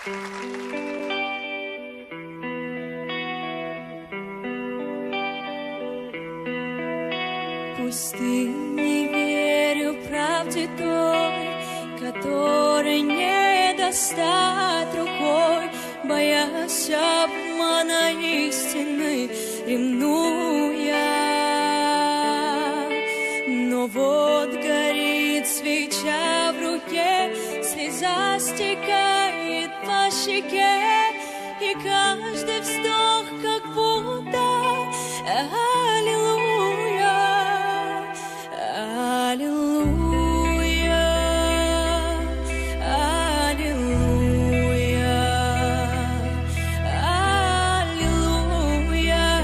Пусть ты не верю правде той, которой не достать рукой, боясь обмана истины, ревнуя. Но вот горит свеча в руке, слеза стекает по щеке, и каждый вздох как будто аллилуйя, аллилуйя, аллилуйя, аллилуйя,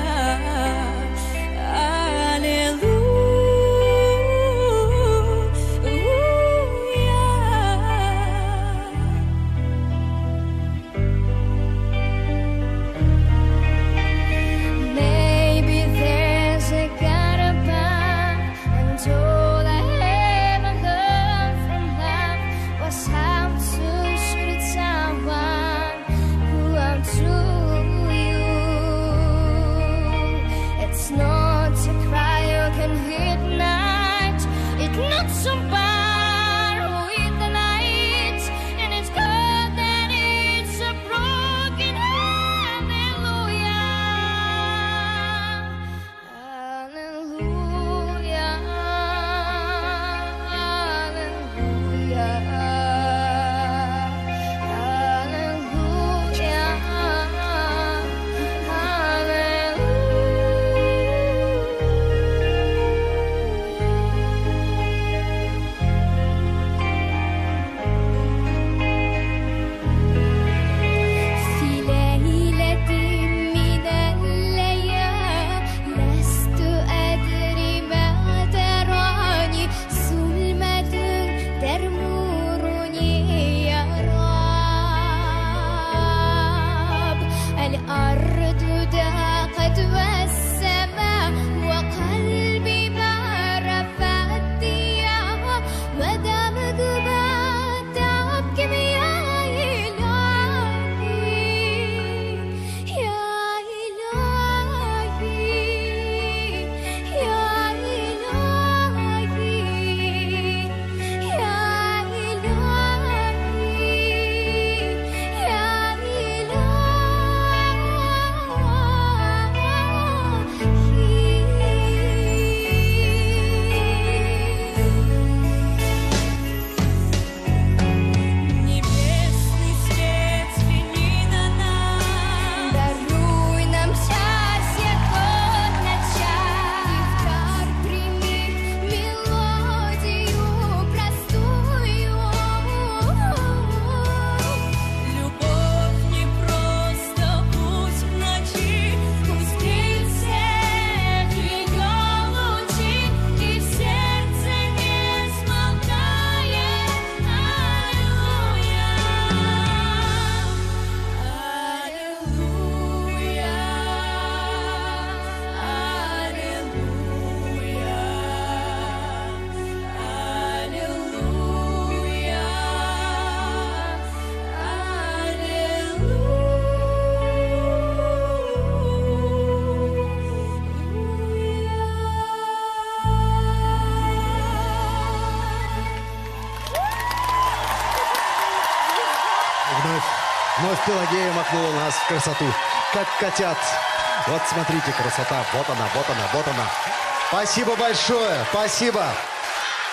Вновь Пелагея макнула нас в красоту, как котят. Вот смотрите, красота. Вот она, вот она, вот она. Спасибо большое, спасибо.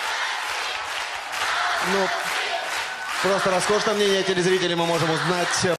Ну, просто роскошное мнение телезрителей мы можем узнать.